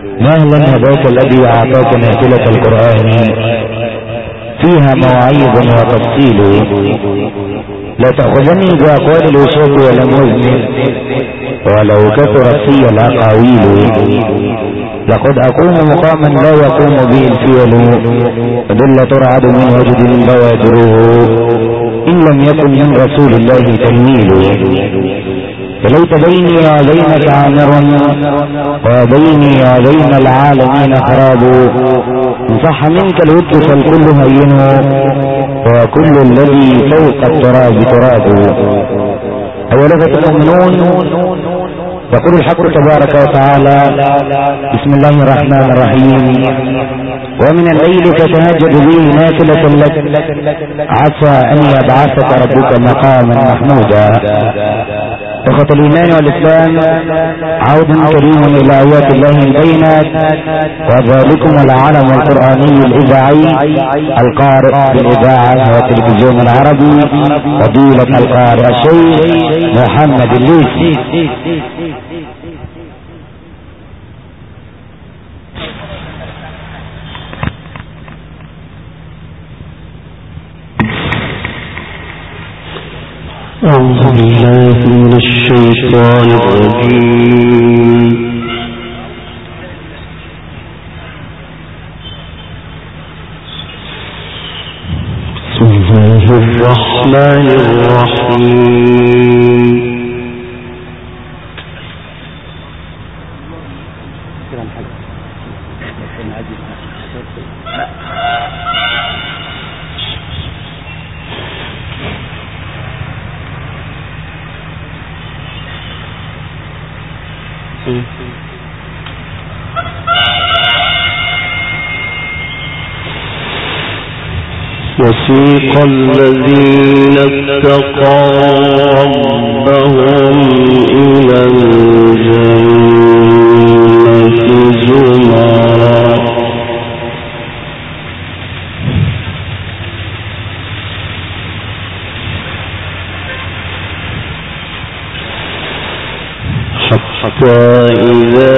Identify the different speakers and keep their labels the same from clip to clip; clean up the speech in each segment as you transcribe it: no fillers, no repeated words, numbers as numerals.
Speaker 1: مهلا هداك الذي أعطاك نافلة القرآن فيها مواعيظ وتفصيل. لا تأخذني بأقوال الوشاة ولم أذنب ولو كثرت في الأقاويل. لقد أقوم مقاما لا يقوم به الفيل دل ترعد من وجد بوادره إن لم يكن من رسول الله تنويل. فليت بيني وبينك عامر وبيني وبين العالمين خراب. إن صح منك الود فالكل هين وكل الذي فوق التراب تراب. أولغة المؤمنون يقول الحق تبارك وتعالى بسم الله الرحمن الرحيم ومن الليل فتهجد به نافلة لك عسى أن يبعثك ربك مقاما محمودا. إخوة الإيمان والإسلام عود كريم إلى آيات الله البينات وذلكم العالم القرآني الإذاعي القارئ بالإذاعة والتلفزيون العربي فضيلة القارئ الشيخ محمد الليثي.
Speaker 2: أعوذ بالله من الشيطان الرجيم. بسم الله الرحمن الرحيم. وسيق الذين اتقوا ربهم إلى الجنة زمرا حتى إذا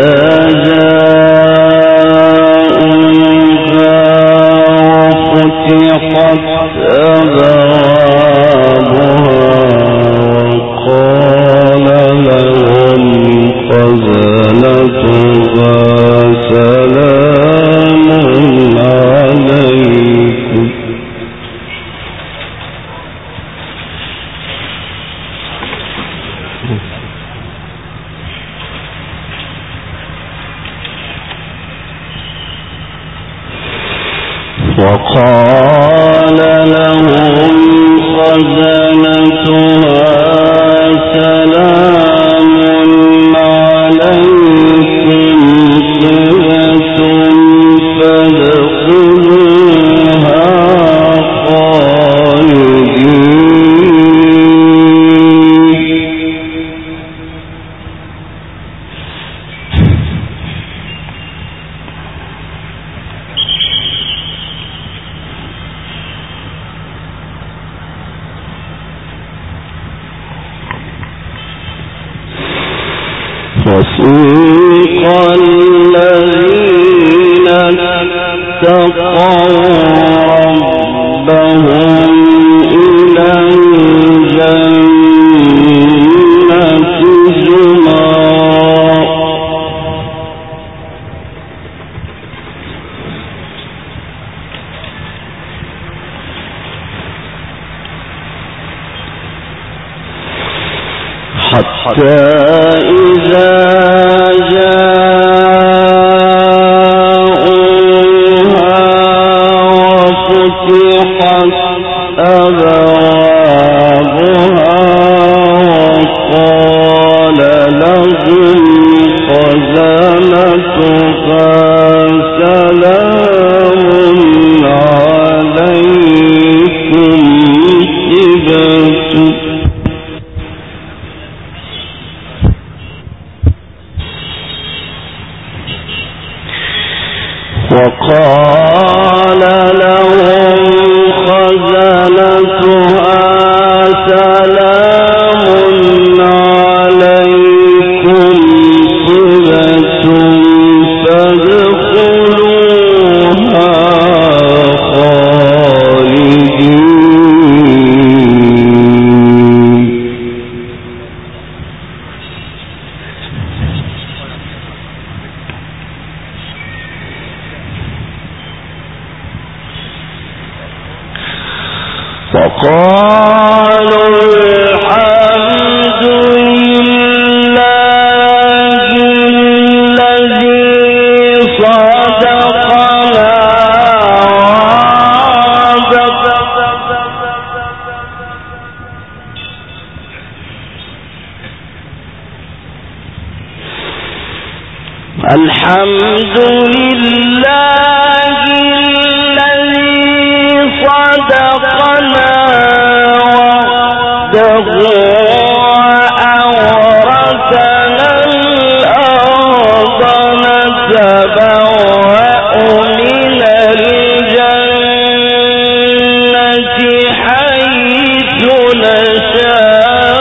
Speaker 2: وقال لهم خزنتها سلام عليكم طبتم فادخلوها خالدين. وسيق الذين اتقوا ربهم إلى الجنة زمرا حتى إذا جاءوها وفتحت أبوابها وقال لهم خزنتها سلام عليكم طبتم وقال لهم خزنتها سلام عليكم طبتم الحمد لله الذي صدقنا وعده وأورثنا الأرض نتبوأ من الجنة حيث نشاء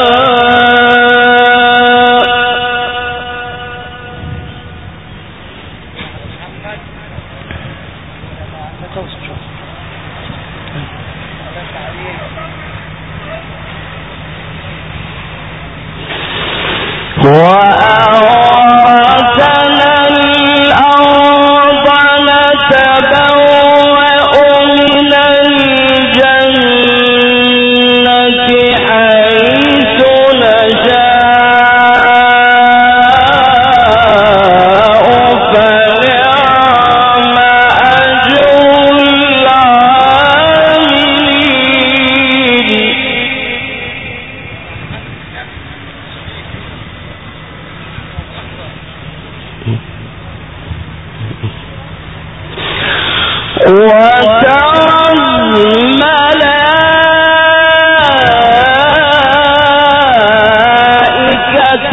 Speaker 2: وأورثنا الأرض نتبوأ من الجنة حيث نشاء فنعم أجر العاملين وترى الملائكة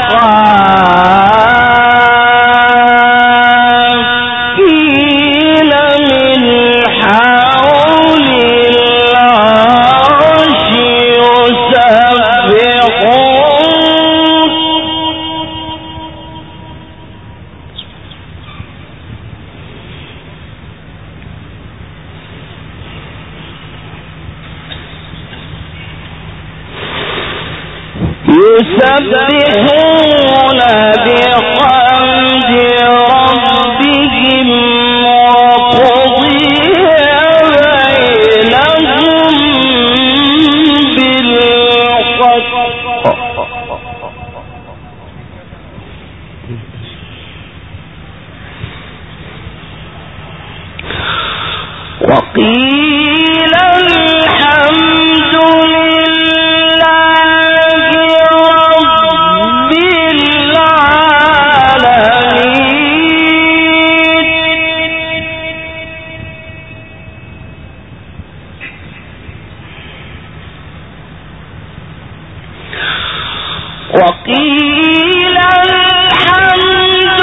Speaker 2: حافين من حول العرش يسبحون بحمد ربهم وقضي بينهم بالحق وقيل الحمد وقيل الحمد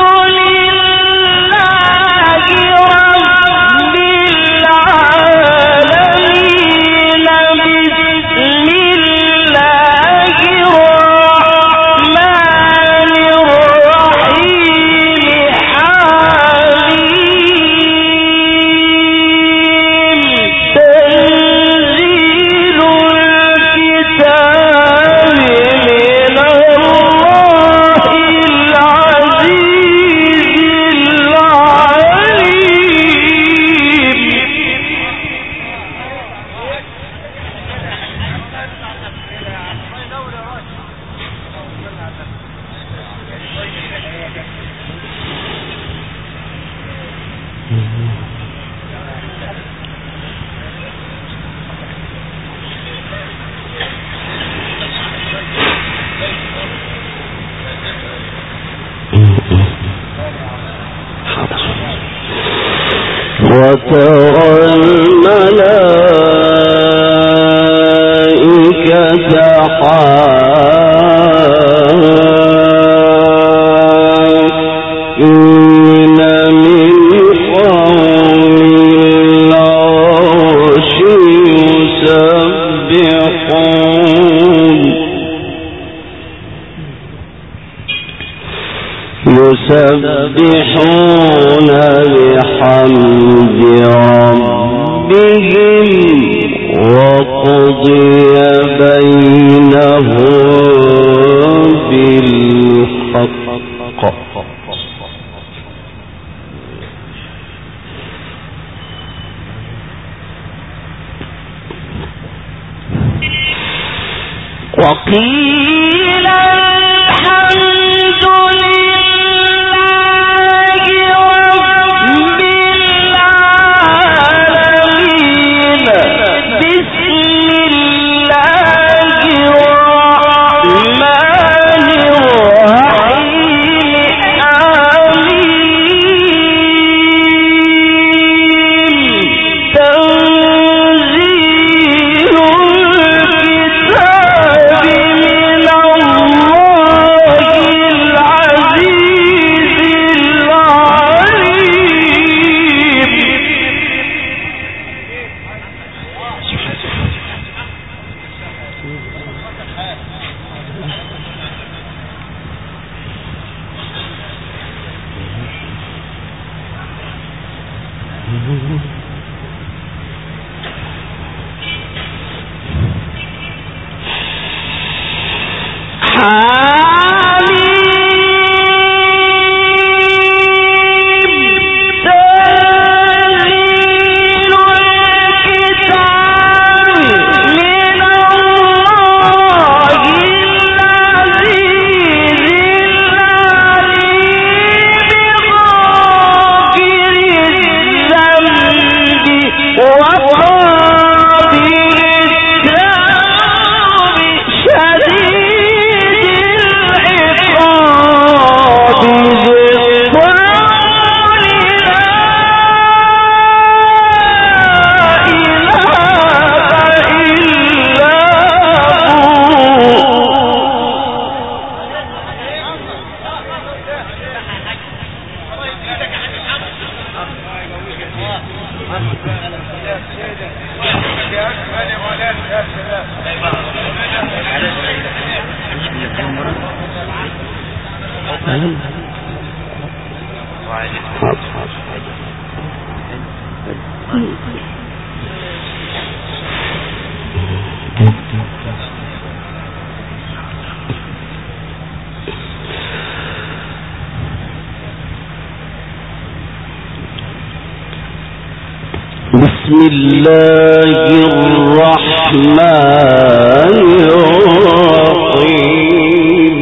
Speaker 2: لله رب العالمين بسم الله الرحمن الرحيم حميم تنزيل الكتاب من الله العزيز العليم وترى الملائكة حافين من حول العرش يسبحون يسبحون بحمد ربهم وقضي بينهم بالحق وقيل الحمد لله رب العالمين بسم الله الرحمن الرحيم آمين تنزيل الكتاب من الله العزيز العليم بسم الله الرحمن الرحيم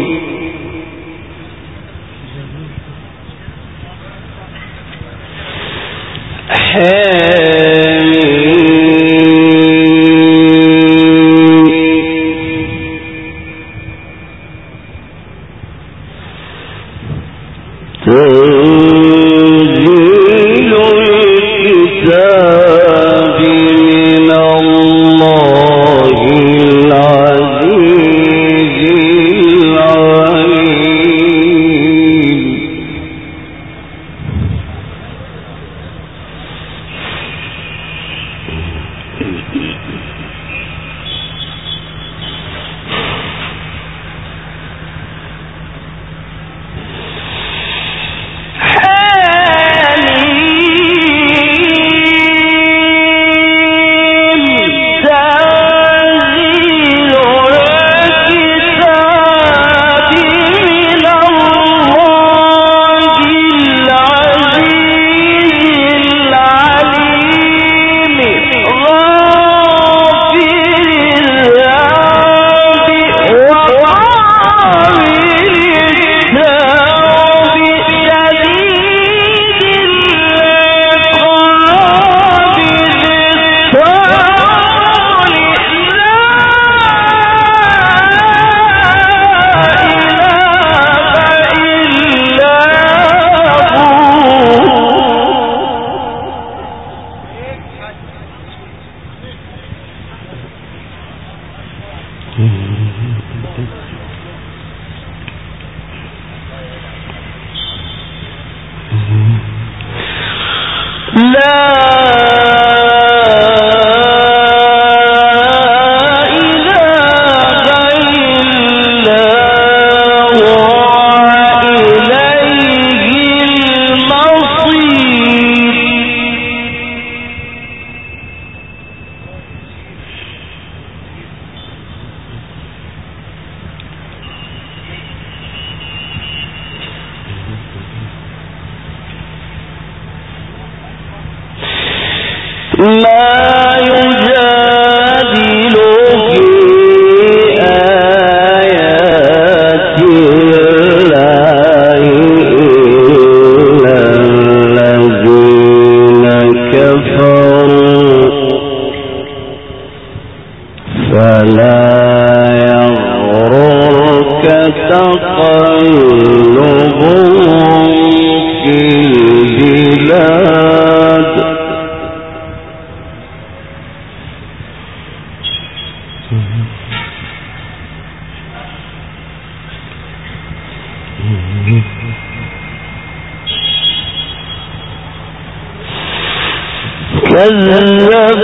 Speaker 2: كذبت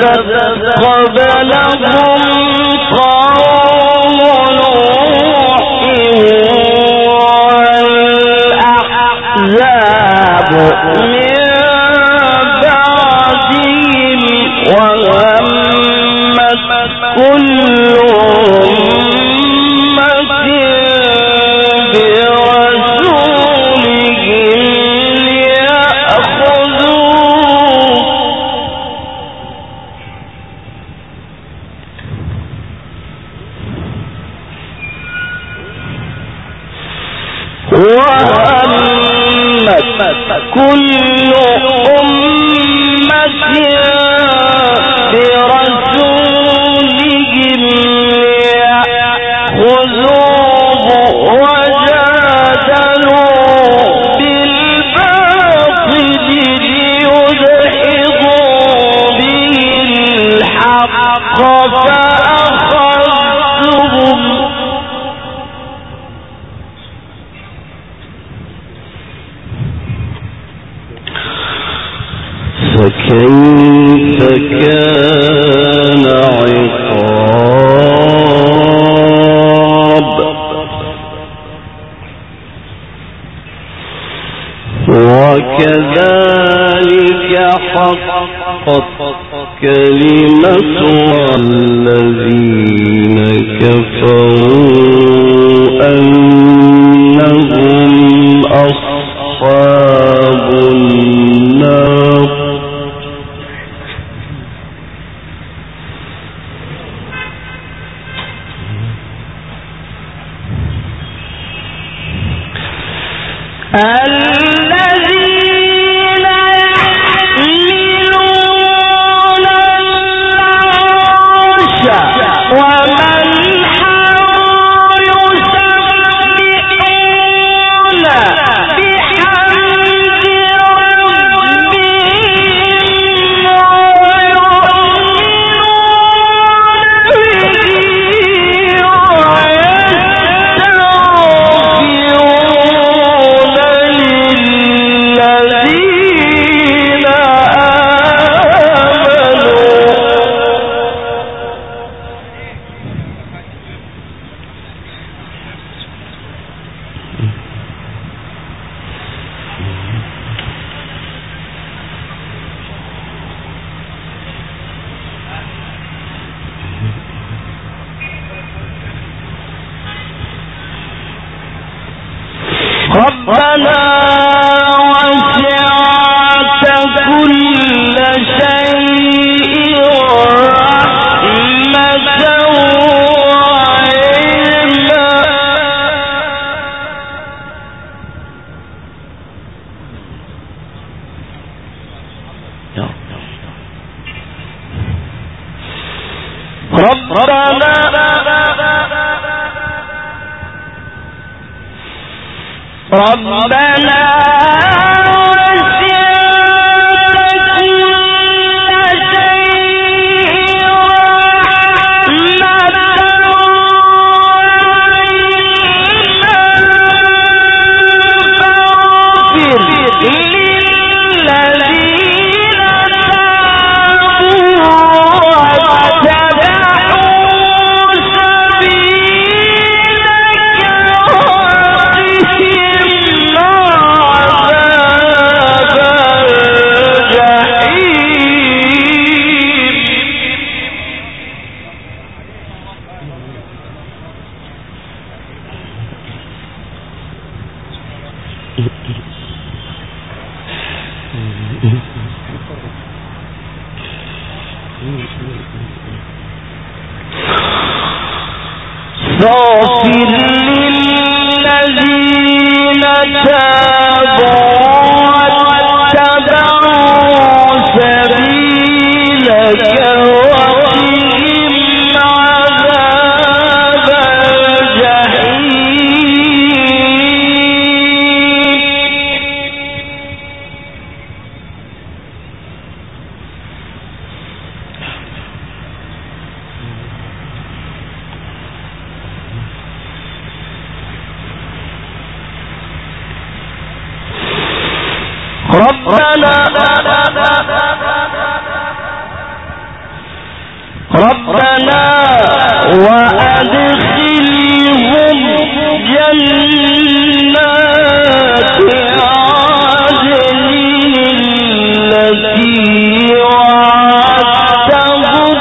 Speaker 2: قبلهم قوم نوح والأحزاب من بعدهم وهمت كل كل أمة برسولهم ليأخذوه وجادلوا بالباطل ليدحضوا به الحق فأخذتهم فكيف كان عقاب وكذلك حقت كلمة الذين كفروا أنهم أصحاب النار الذين يحملون العرش ومن حوله يسبحون بحمد ربهم ويؤمنون به ربنا وسعت كل شيء رحمة وعلما ربنا ربنا وأدخلهم جنات عدن التي وعدتهم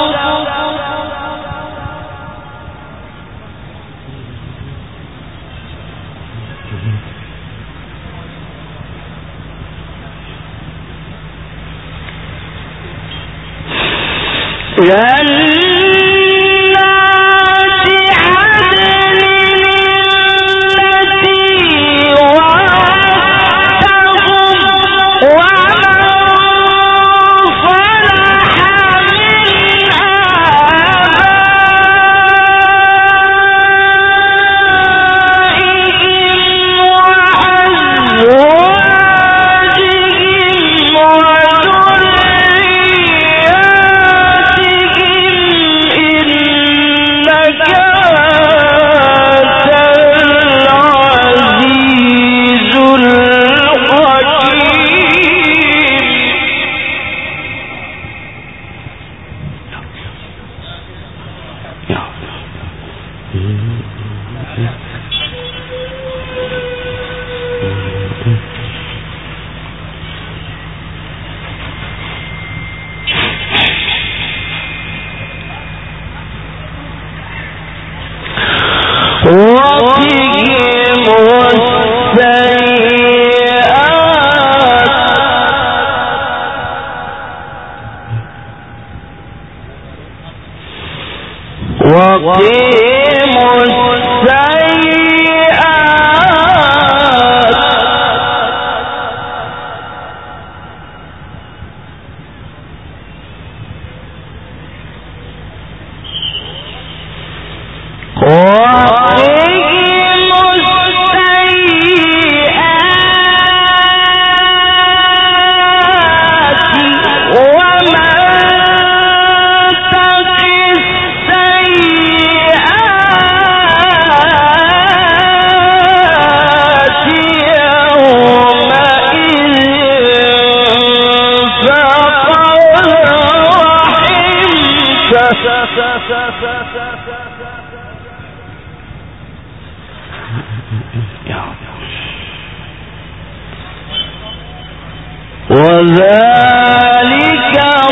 Speaker 2: وذلك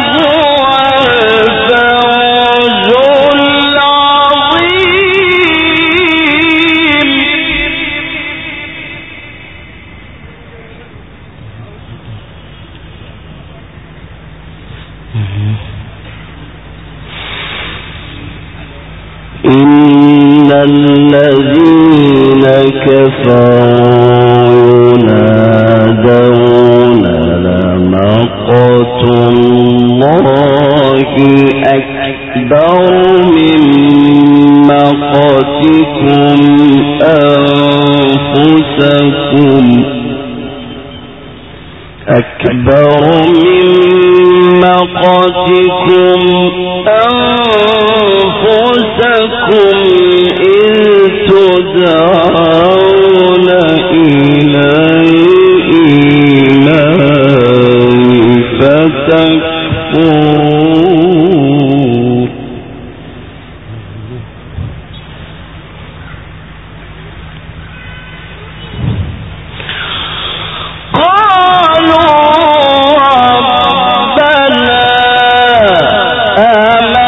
Speaker 2: هو الفوز العظيم. إن الذين كفروا ينادون لمقت الله أكبر من مقتكم أنفسكم أكبر من مقتكم أنفسكم إذ تدعون إلى الإيمان فتكفرون.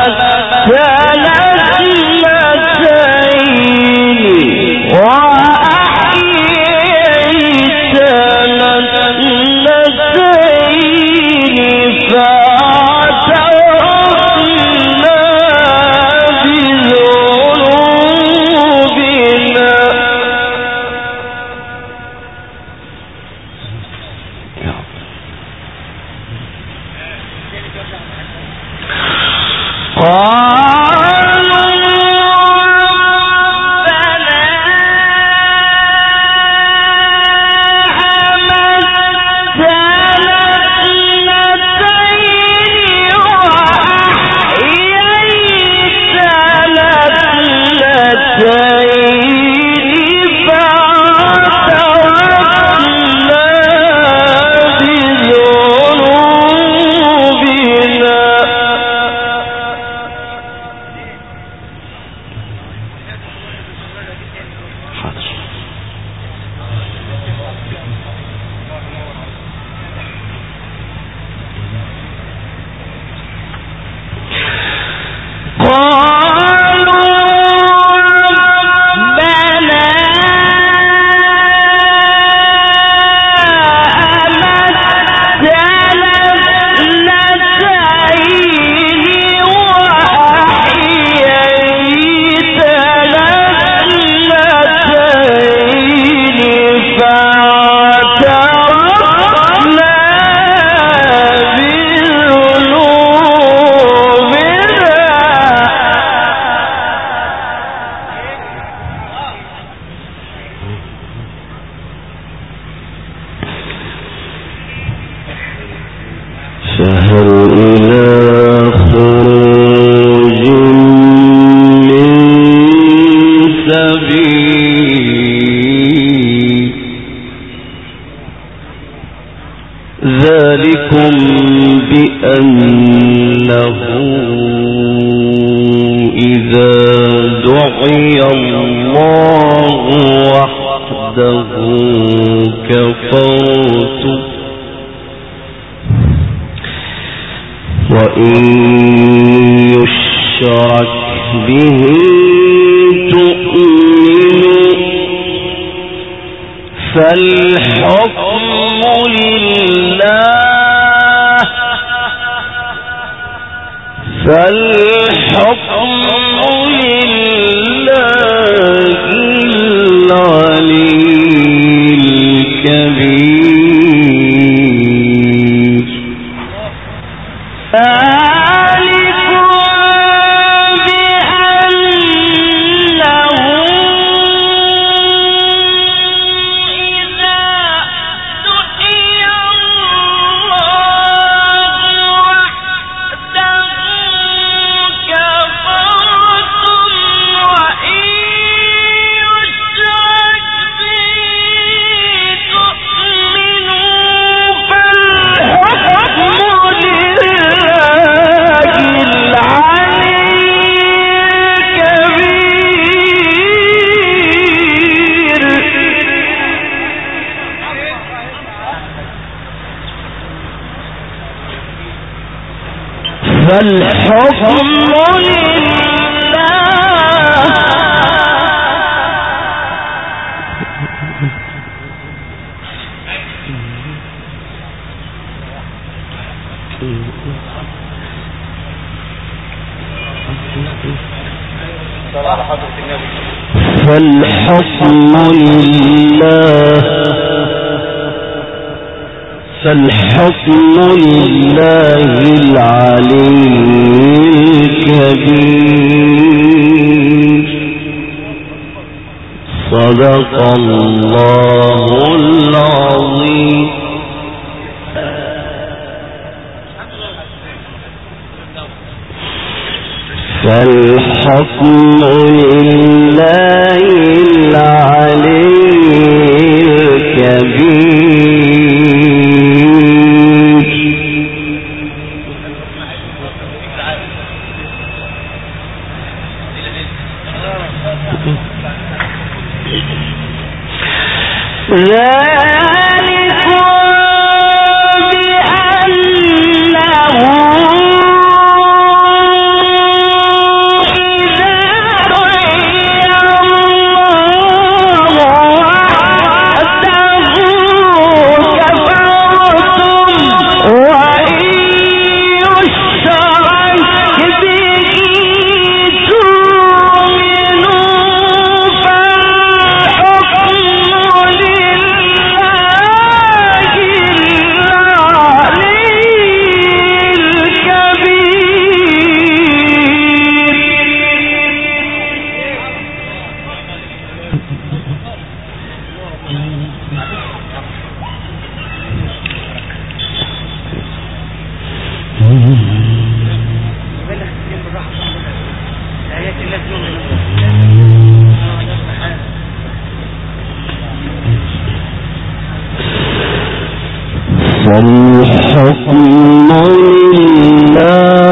Speaker 2: وأ ذلكم بأنه إذا دعي الله وحده كفرتم وإن يشرك به تؤمنوا فالحكم لله العلي الكبير فالحكم لله العلي الكبير صدق الله العظيم. فالحكم لله العلي الكبير فالحكم لله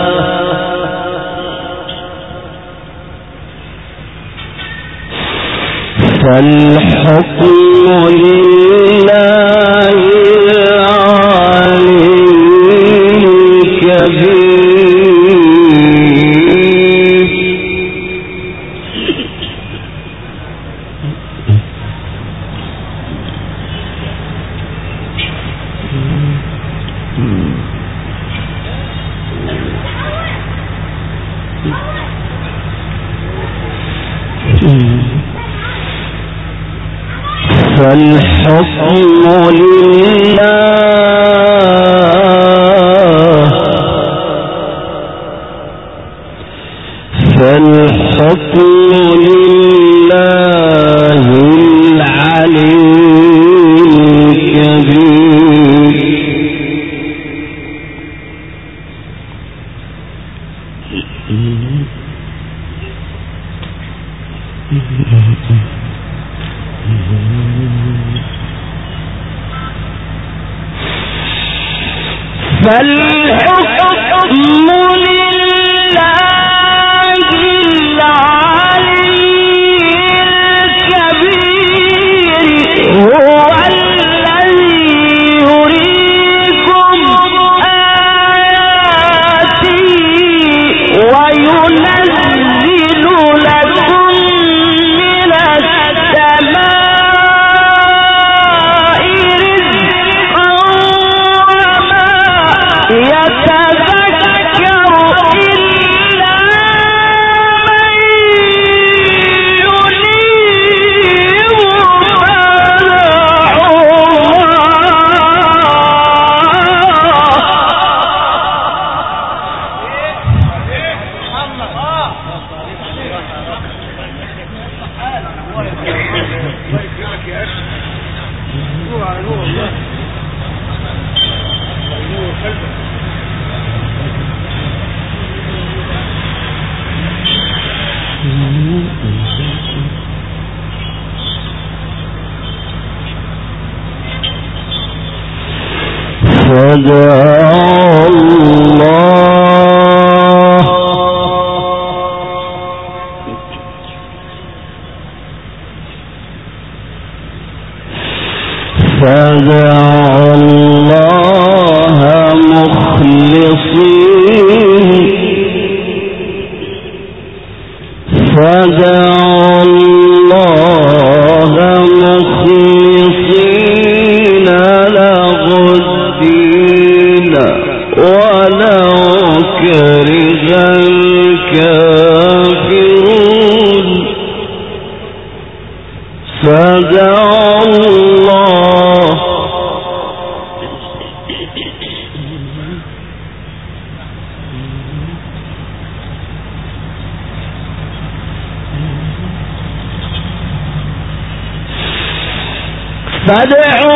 Speaker 2: فادعوا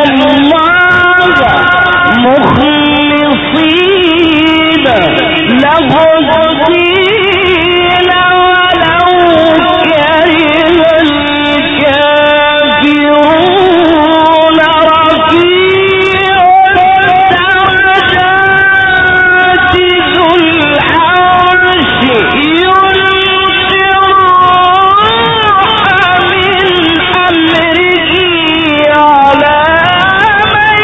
Speaker 2: الله مخلصين له الدين ولو كره الكافرون رفيع الدرجات ذو العرش يلقي الروح من أمره على من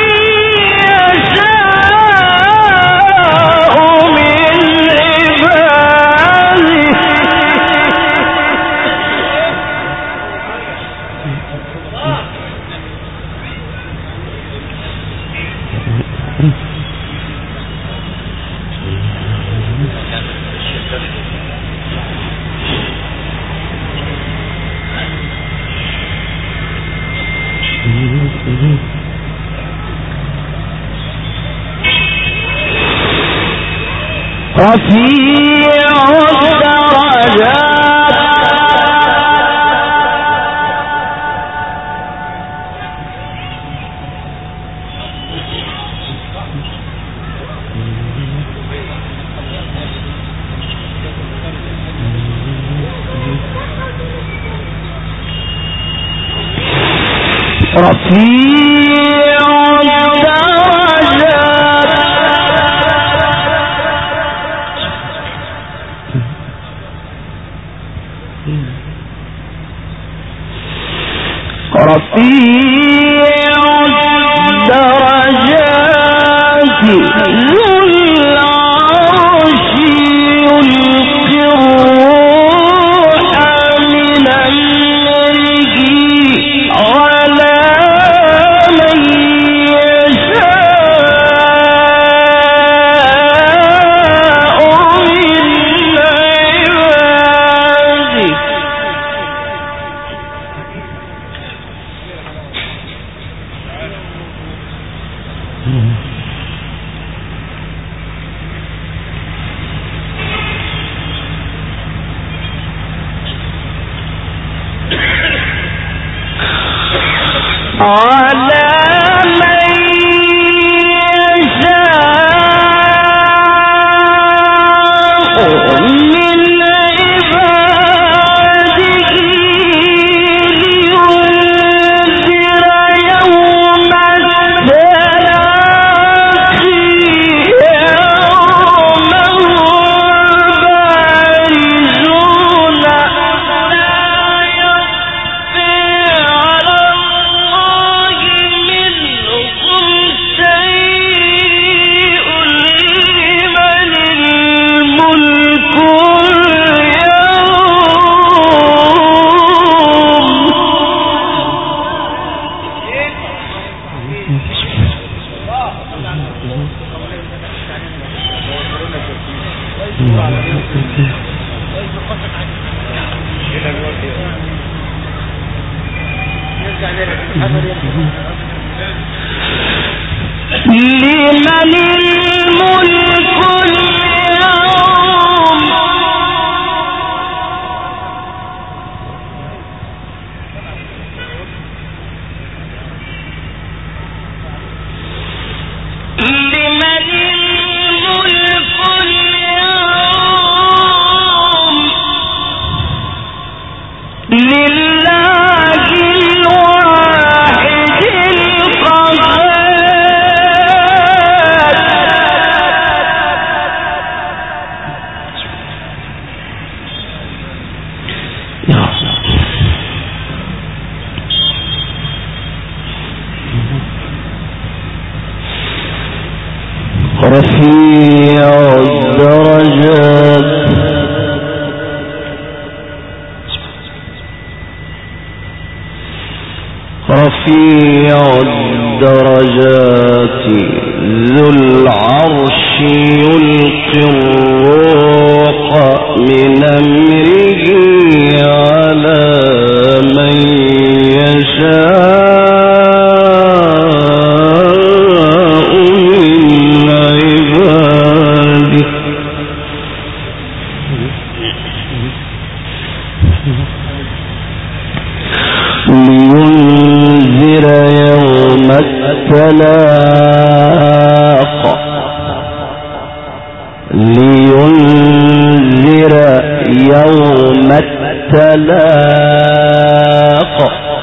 Speaker 2: يشاء من رفيع الدرجات رفيع الدرجات رفيع الدرجات ذو العرش يلقي الروح من أمره على من يشاء من عباده على من يشاء من عباده لينذر يوم التلاقي يوم هم بارزون لا يخفي على الله منهم شيء لمن الملك لمن الملك اليوم لمن الملك اليوم لله الواحد القهار رفيع الدرجات رفيع الدرجات ذو العرش يلقي الروح من أمره على من يشاء من عباده لينذر يوم التلاق لينذر يوم التلاق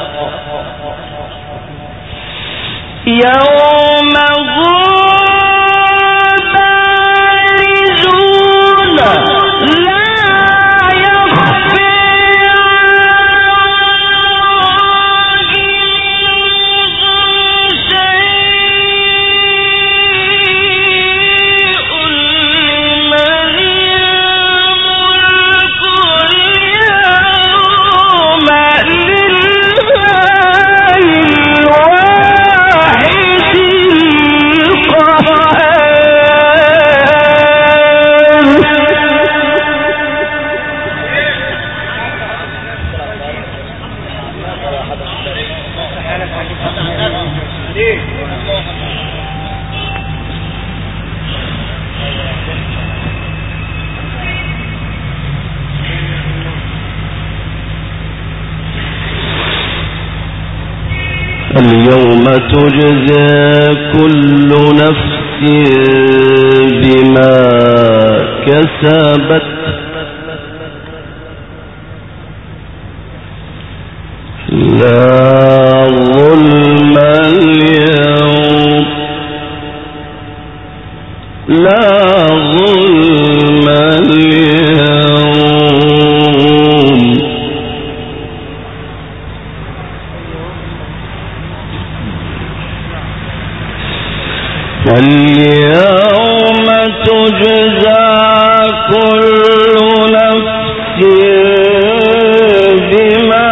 Speaker 2: يوم هم بارزون لا يخفي اليوم تجزى كل نفس بما كسبت لا ظلم لا ظلم اليوم اليوم تجزى كل نفس بما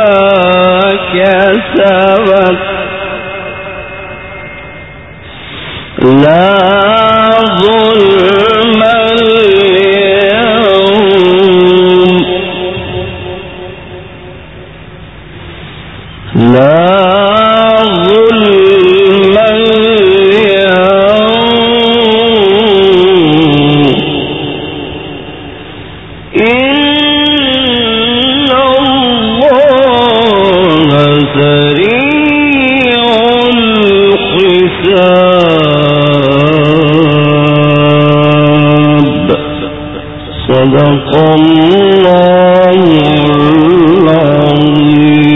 Speaker 2: كسبت لا ظلم اليوم لا ظلم اليوم إن الله سريع الحساب صدق الله